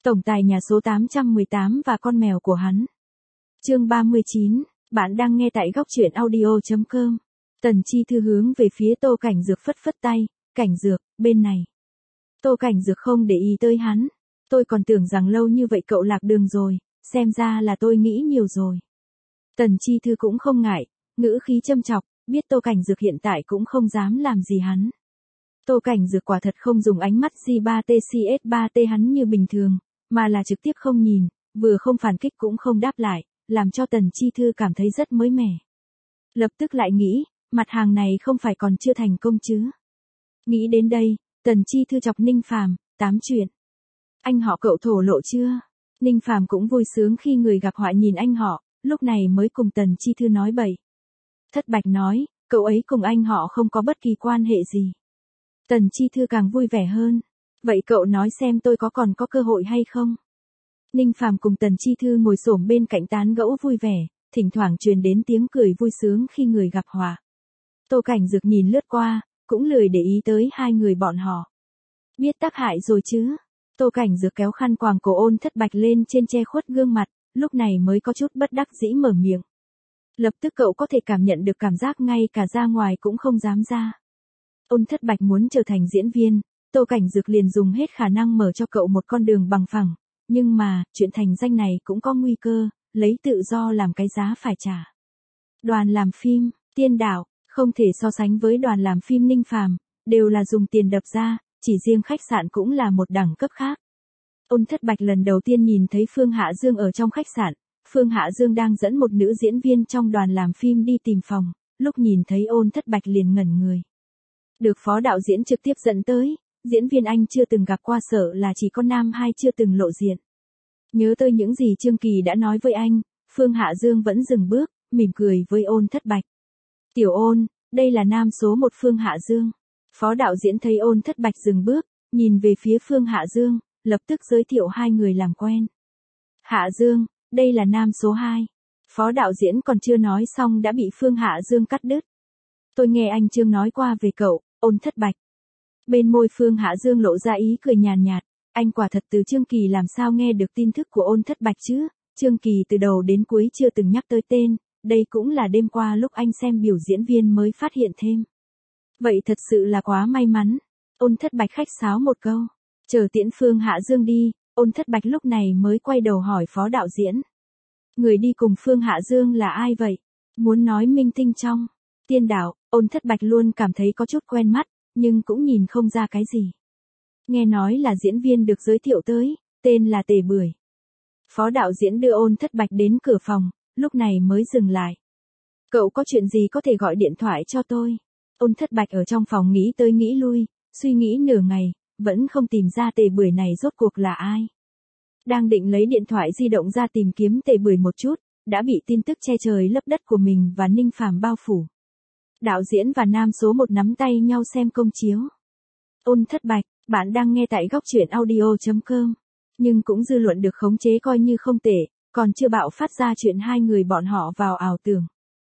Tổng tài nhà số 818 và con mèo của hắn. Chương 39, bạn đang nghe tại góc truyện audio.com. Tần Chi Thư hướng về phía Tô Cảnh Dược phất phất tay, Cảnh Dược, bên này. Tô Cảnh Dược không để ý tới hắn. Tôi còn tưởng rằng lâu như vậy cậu lạc đường rồi, xem ra là tôi nghĩ nhiều rồi. Tần Chi Thư cũng không ngại, ngữ khí châm chọc, biết Tô Cảnh Dược hiện tại cũng không dám làm gì hắn. Tô Cảnh Dược quả thật không dùng ánh mắt G3TCS3T hắn như bình thường, mà là trực tiếp không nhìn, vừa không phản kích cũng không đáp lại, làm cho Tần Chi Thư cảm thấy rất mới mẻ. Lập tức lại nghĩ, mặt hàng này không phải còn chưa thành công chứ. Nghĩ đến đây, Tần Chi Thư chọc Ninh Phàm, tám chuyện. Anh họ cậu thổ lộ chưa? Ninh Phàm cũng vui sướng khi người gặp họa nhìn anh họ, lúc này mới cùng Tần Chi Thư nói bậy. Thất Bạch nói, cậu ấy cùng anh họ không có bất kỳ quan hệ gì. Tần Chi Thư càng vui vẻ hơn. Vậy cậu nói xem tôi còn có cơ hội hay không? Ninh Phàm cùng Tần Chi Thư ngồi xổm bên cạnh tán gẫu vui vẻ, thỉnh thoảng truyền đến tiếng cười vui sướng khi người gặp họa. Tô Cảnh Dược nhìn lướt qua, cũng lười để ý tới hai người bọn họ. Biết tác hại rồi chứ? Tô Cảnh Dược kéo khăn quàng cổ Ôn Thất Bạch lên trên che khuất gương mặt, lúc này mới có chút bất đắc dĩ mở miệng. Lập tức cậu có thể cảm nhận được cảm giác ngay cả ra ngoài cũng không dám ra. Ôn Thất Bạch muốn trở thành diễn viên, Tô Cảnh Dược liền dùng hết khả năng mở cho cậu một con đường bằng phẳng, nhưng mà, chuyện thành danh này cũng có nguy cơ, lấy tự do làm cái giá phải trả. Đoàn làm phim, Tiên Đạo, không thể so sánh với đoàn làm phim Ninh Phàm, đều là dùng tiền đập ra, chỉ riêng khách sạn cũng là một đẳng cấp khác. Ôn Thất Bạch lần đầu tiên nhìn thấy Phương Hạ Dương ở trong khách sạn, Phương Hạ Dương đang dẫn một nữ diễn viên trong đoàn làm phim đi tìm phòng, lúc nhìn thấy Ôn Thất Bạch liền ngẩn người. Được phó đạo diễn trực tiếp dẫn tới, diễn viên anh chưa từng gặp qua sợ là chỉ có nam hai chưa từng lộ diện. Nhớ tới những gì Trương Kỳ đã nói với anh, Phương Hạ Dương vẫn dừng bước, mỉm cười với Ôn Thất Bạch. Tiểu Ôn, đây là nam số 1 Phương Hạ Dương. Phó đạo diễn thấy Ôn Thất Bạch dừng bước, nhìn về phía Phương Hạ Dương, lập tức giới thiệu hai người làm quen. Hạ Dương, đây là nam số 2. Phó đạo diễn còn chưa nói xong đã bị Phương Hạ Dương cắt đứt. Tôi nghe anh Trương nói qua về cậu, Ôn Thất Bạch. Bên môi Phương Hạ Dương lộ ra ý cười nhàn nhạt, anh quả thật từ Trương Kỳ làm sao nghe được tin tức của Ôn Thất Bạch chứ, Trương Kỳ từ đầu đến cuối chưa từng nhắc tới tên, đây cũng là đêm qua lúc anh xem biểu diễn viên mới phát hiện thêm. Vậy thật sự là quá may mắn. Ôn Thất Bạch khách sáo một câu, chờ tiễn Phương Hạ Dương đi, Ôn Thất Bạch lúc này mới quay đầu hỏi phó đạo diễn. Người đi cùng Phương Hạ Dương là ai vậy? Muốn nói minh tinh trong Tiên Đạo, Ôn Thất Bạch luôn cảm thấy có chút quen mắt, nhưng cũng nhìn không ra cái gì. Nghe nói là diễn viên được giới thiệu tới, tên là Tề Bưởi. Phó đạo diễn đưa Ôn Thất Bạch đến cửa phòng, lúc này mới dừng lại. Cậu có chuyện gì có thể gọi điện thoại cho tôi? Ôn Thất Bạch ở trong phòng nghĩ tới nghĩ lui, suy nghĩ nửa ngày, vẫn không tìm ra Tề Bưởi này rốt cuộc là ai. Đang định lấy điện thoại di động ra tìm kiếm Tề Bưởi một chút, đã bị tin tức che trời lấp đất của mình và Ninh Phàm bao phủ. Đạo diễn và nam số 1 nắm tay nhau xem công chiếu. Ôn Thất Bạch, bạn đang nghe tại góc truyện audio.com. Nhưng cũng dư luận được khống chế coi như không tệ, còn chưa bạo phát ra chuyện hai người bọn họ vào ảo tưởng.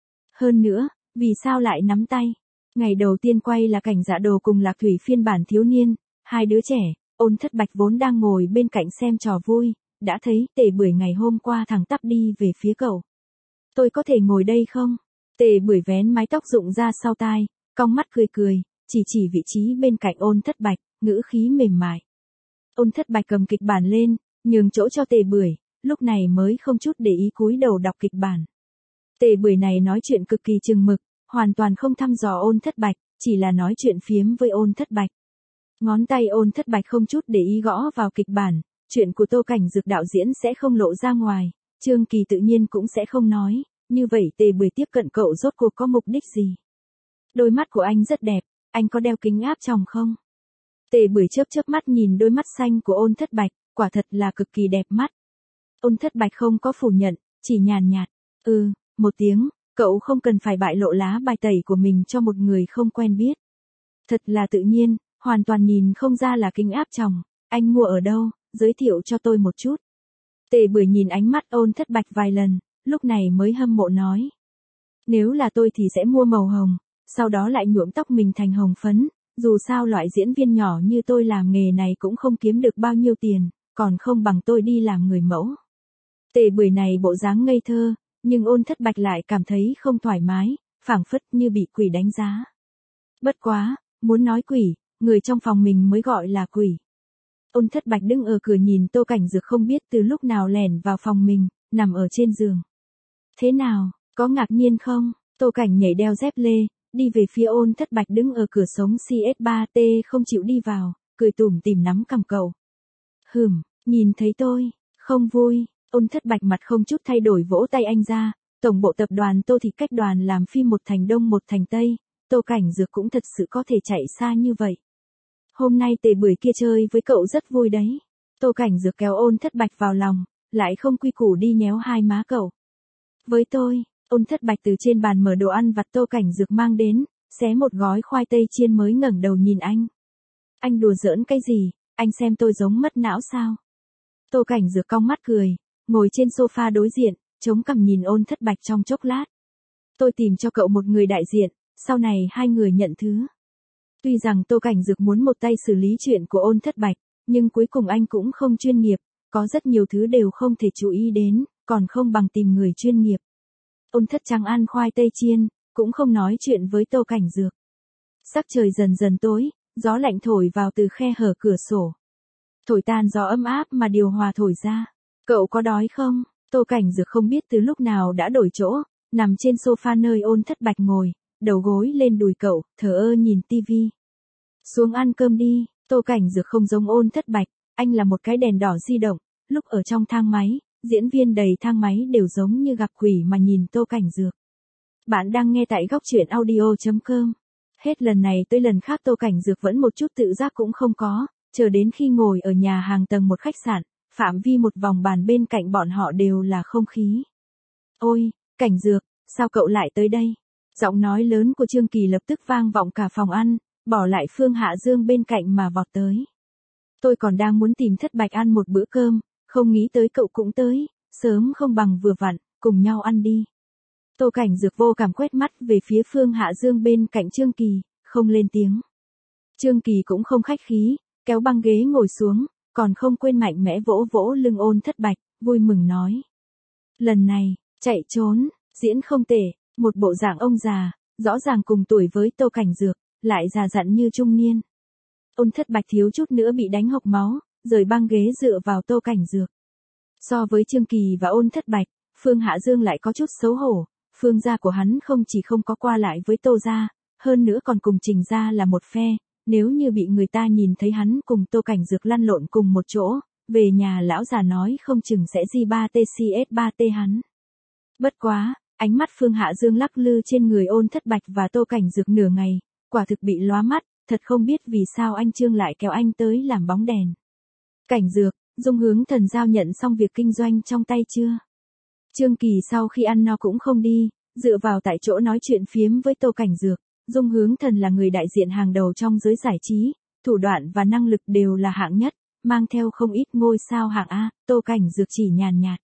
Hơn nữa, vì sao lại nắm tay? Ngày đầu tiên quay là cảnh Dạ Đồ cùng Lạc Thủy phiên bản thiếu niên, hai đứa trẻ, Ôn Thất Bạch vốn đang ngồi bên cạnh xem trò vui, đã thấy Tề Bưởi ngày hôm qua thẳng tắp đi về phía cậu. Tôi có thể ngồi đây không? Tề Bưởi vén mái tóc rụng ra sau tai, cong mắt cười cười, chỉ vị trí bên cạnh Ôn Thất Bạch, ngữ khí mềm mại. Ôn Thất Bạch cầm kịch bản lên, nhường chỗ cho Tề Bưởi, lúc này mới không chút để ý cúi đầu đọc kịch bản. Tề Bưởi này nói chuyện cực kỳ chừng mực, hoàn toàn không thăm dò Ôn Thất Bạch, chỉ là nói chuyện phiếm với Ôn Thất Bạch. Ngón tay Ôn Thất Bạch không chút để ý gõ vào kịch bản, chuyện của Tô Cảnh Dược đạo diễn sẽ không lộ ra ngoài, Trương Kỳ tự nhiên cũng sẽ không nói, như vậy Tề Bưởi tiếp cận cậu rốt cuộc có mục đích gì? Đôi mắt của anh rất đẹp, anh có đeo kính áp tròng không? Tề Bưởi chớp mắt nhìn đôi mắt xanh của Ôn Thất Bạch, quả thật là cực kỳ đẹp mắt. Ôn Thất Bạch không có phủ nhận, chỉ nhàn nhạt, một tiếng, cậu không cần phải bại lộ lá bài tẩy của mình cho một người không quen biết. Thật là tự nhiên, hoàn toàn nhìn không ra là kính áp tròng, anh mua ở đâu, giới thiệu cho tôi một chút. Tề Bưởi nhìn ánh mắt Ôn Thất Bạch vài lần, lúc này mới hâm mộ nói. Nếu là tôi thì sẽ mua màu hồng, sau đó lại nhuộm tóc mình thành hồng phấn, dù sao loại diễn viên nhỏ như tôi làm nghề này cũng không kiếm được bao nhiêu tiền, còn không bằng tôi đi làm người mẫu. Tề Bưởi này bộ dáng ngây thơ, nhưng Ôn Thất Bạch lại cảm thấy không thoải mái, phảng phất như bị quỷ đánh giá. Bất quá, muốn nói quỷ, người trong phòng mình mới gọi là quỷ. Ôn Thất Bạch đứng ở cửa nhìn Tô Cảnh Dược không biết từ lúc nào lẻn vào phòng mình, nằm ở trên giường. Thế nào, có ngạc nhiên không? Tô Cảnh nhảy đeo dép lê, đi về phía Ôn Thất Bạch đứng ở cửa sống CS3T không chịu đi vào, cười tủm tỉm nắm cằm cậu. Nhìn thấy tôi, không vui. Ôn Thất Bạch mặt không chút thay đổi vỗ tay anh ra, tổng bộ tập đoàn Tô thì cách đoàn làm phim một thành đông một thành tây, Tô Cảnh Dược cũng thật sự có thể chạy xa như vậy. Hôm nay Tề Bưởi kia chơi với cậu rất vui đấy. Tô Cảnh Dược kéo Ôn Thất Bạch vào lòng, lại không quy củ đi nhéo hai má cậu. Với tôi, Ôn Thất Bạch từ trên bàn mở đồ ăn vặt Tô Cảnh Dược mang đến, xé một gói khoai tây chiên mới ngẩng đầu nhìn anh. Anh đùa giỡn cái gì, anh xem tôi giống mất não sao? Tô Cảnh Dược cong mắt cười, ngồi trên sofa đối diện, chống cằm nhìn Ôn Thất Bạch trong chốc lát. Tôi tìm cho cậu một người đại diện, sau này hai người nhận thứ. Tuy rằng Tô Cảnh Dược muốn một tay xử lý chuyện của Ôn Thất Bạch, nhưng cuối cùng anh cũng không chuyên nghiệp, có rất nhiều thứ đều không thể chú ý đến, còn không bằng tìm người chuyên nghiệp. Ôn Thất Trắng ăn khoai tây chiên, cũng không nói chuyện với Tô Cảnh Dược. Sắc trời dần dần tối, gió lạnh thổi vào từ khe hở cửa sổ. Thổi tan gió ấm áp mà điều hòa thổi ra. Cậu có đói không? Tô Cảnh Dược không biết từ lúc nào đã đổi chỗ, nằm trên sofa nơi Ôn Thất Bạch ngồi, đầu gối lên đùi cậu, thờ ơ nhìn tivi. Xuống ăn cơm đi. Tô Cảnh Dược không giống Ôn Thất Bạch, anh là một cái đèn đỏ di động, lúc ở trong thang máy, diễn viên đầy thang máy đều giống như gặp quỷ mà nhìn Tô Cảnh Dược. Bạn đang nghe tại góc truyện audio.com. Hết lần này tới lần khác Tô Cảnh Dược vẫn một chút tự giác cũng không có, chờ đến khi ngồi ở nhà hàng tầng một khách sạn, phạm vi một vòng bàn bên cạnh bọn họ đều là không khí. Ôi, Cảnh Dược, sao cậu lại tới đây? Giọng nói lớn của Trương Kỳ lập tức vang vọng cả phòng ăn, bỏ lại Phương Hạ Dương bên cạnh mà vọt tới. Tôi còn đang muốn tìm Thất Bạch ăn một bữa cơm, không nghĩ tới cậu cũng tới, sớm không bằng vừa vặn, cùng nhau ăn đi. Tô Cảnh Dược vô cảm quét mắt về phía Phương Hạ Dương bên cạnh Trương Kỳ, không lên tiếng. Trương Kỳ cũng không khách khí, kéo băng ghế ngồi xuống, còn không quên mạnh mẽ vỗ vỗ lưng Ôn Thất Bạch, vui mừng nói. Lần này, chạy trốn, diễn không tệ, một bộ dạng ông già, rõ ràng cùng tuổi với Tô Cảnh Dược, lại già dặn như trung niên. Ôn Thất Bạch thiếu chút nữa bị đánh hộc máu, rời băng ghế dựa vào Tô Cảnh Dược. So với Trương Kỳ và Ôn Thất Bạch, Phương Hạ Dương lại có chút xấu hổ, Phương gia của hắn không chỉ không có qua lại với Tô gia, hơn nữa còn cùng Trình gia là một phe, nếu như bị người ta nhìn thấy hắn cùng Tô Cảnh Dược lăn lộn cùng một chỗ, về nhà lão già nói không chừng sẽ J3TCS3T hắn. Bất quá, ánh mắt Phương Hạ Dương lắc lư trên người Ôn Thất Bạch và Tô Cảnh Dược nửa ngày, quả thực bị lóa mắt, thật không biết vì sao anh Trương lại kéo anh tới làm bóng đèn. Cảnh Dược, Dung Hướng Thần giao nhận xong việc kinh doanh trong tay chưa? Trương Kỳ sau khi ăn no cũng không đi, dựa vào tại chỗ nói chuyện phiếm với Tô Cảnh Dược. Dung Hướng Thần là người đại diện hàng đầu trong giới giải trí, thủ đoạn và năng lực đều là hạng nhất, mang theo không ít ngôi sao hạng A, Tô Cảnh Dược chỉ nhàn nhạt.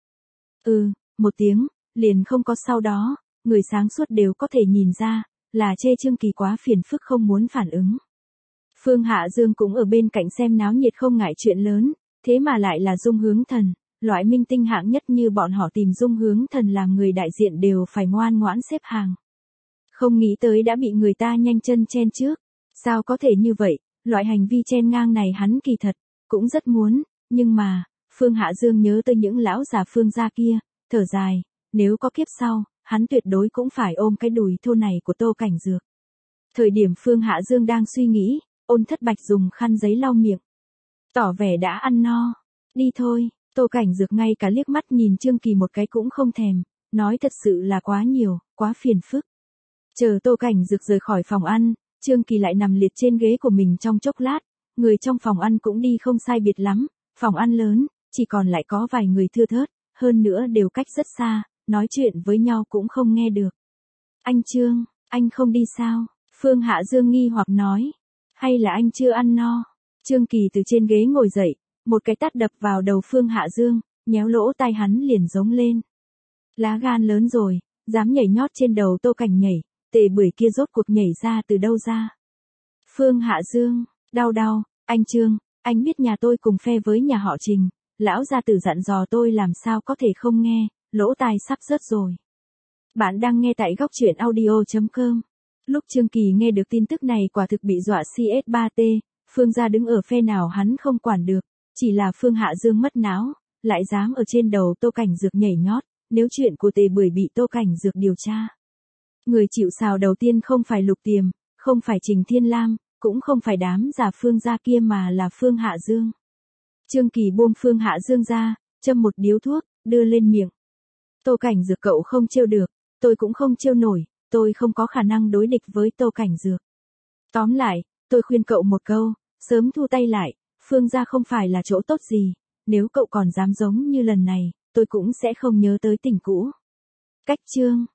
Một tiếng, liền không có sau đó, người sáng suốt đều có thể nhìn ra, là chê Trương Kỳ quá phiền phức không muốn phản ứng. Phương Hạ Dương cũng ở bên cạnh xem náo nhiệt không ngại chuyện lớn, thế mà lại là Dung Hướng Thần, loại minh tinh hạng nhất như bọn họ tìm Dung Hướng Thần làm người đại diện đều phải ngoan ngoãn xếp hàng. Không nghĩ tới đã bị người ta nhanh chân chen trước, sao có thể như vậy, loại hành vi chen ngang này hắn kỳ thật, cũng rất muốn, nhưng mà, Phương Hạ Dương nhớ tới những lão già Phương gia kia, thở dài, nếu có kiếp sau, hắn tuyệt đối cũng phải ôm cái đùi thô này của Tô Cảnh Dược. Thời điểm Phương Hạ Dương đang suy nghĩ, Ôn Thất Bạch dùng khăn giấy lau miệng, tỏ vẻ đã ăn no. Đi thôi. Tô Cảnh Dược ngay cả liếc mắt nhìn Trương Kỳ một cái cũng không thèm, nói thật sự là quá nhiều, quá phiền phức. Chờ Tô Cảnh Dược rời khỏi phòng ăn, Trương Kỳ lại nằm liệt trên ghế của mình trong chốc lát, người trong phòng ăn cũng đi không sai biệt lắm, phòng ăn lớn, chỉ còn lại có vài người thưa thớt, hơn nữa đều cách rất xa, nói chuyện với nhau cũng không nghe được. Anh Trương, anh không đi sao? Phương Hạ Dương nghi hoặc nói, hay là anh chưa ăn no? Trương Kỳ từ trên ghế ngồi dậy, một cái tát đập vào đầu Phương Hạ Dương, nhéo lỗ tai hắn liền giống lên. Lá gan lớn rồi, dám nhảy nhót trên đầu Tô Cảnh nhảy, Tề Bưởi kia rốt cuộc nhảy ra từ đâu ra? Phương Hạ Dương, đau, anh Trương, anh biết nhà tôi cùng phe với nhà họ Trình, lão gia tử dặn dò tôi làm sao có thể không nghe, lỗ tai sắp rớt rồi. Bạn đang nghe tại góc truyện audio.com. Lúc Trương Kỳ nghe được tin tức này quả thực bị dọa CS3T, Phương gia đứng ở phe nào hắn không quản được, chỉ là Phương Hạ Dương mất não, lại dám ở trên đầu Tô Cảnh Dược nhảy nhót, nếu chuyện của Tề Bưởi bị Tô Cảnh Dược điều tra. Người chịu sào đầu tiên không phải Lục Tiềm, không phải Trình Thiên Lam, cũng không phải đám già Phương gia kia mà là Phương Hạ Dương. Trương Kỳ buông Phương Hạ Dương ra, châm một điếu thuốc, đưa lên miệng. Tô Cảnh Dược cậu không trêu được, tôi cũng không trêu nổi, tôi không có khả năng đối địch với Tô Cảnh Dược. Tóm lại, tôi khuyên cậu một câu, sớm thu tay lại, Phương gia không phải là chỗ tốt gì, nếu cậu còn dám giống như lần này, tôi cũng sẽ không nhớ tới tình cũ. Cách chương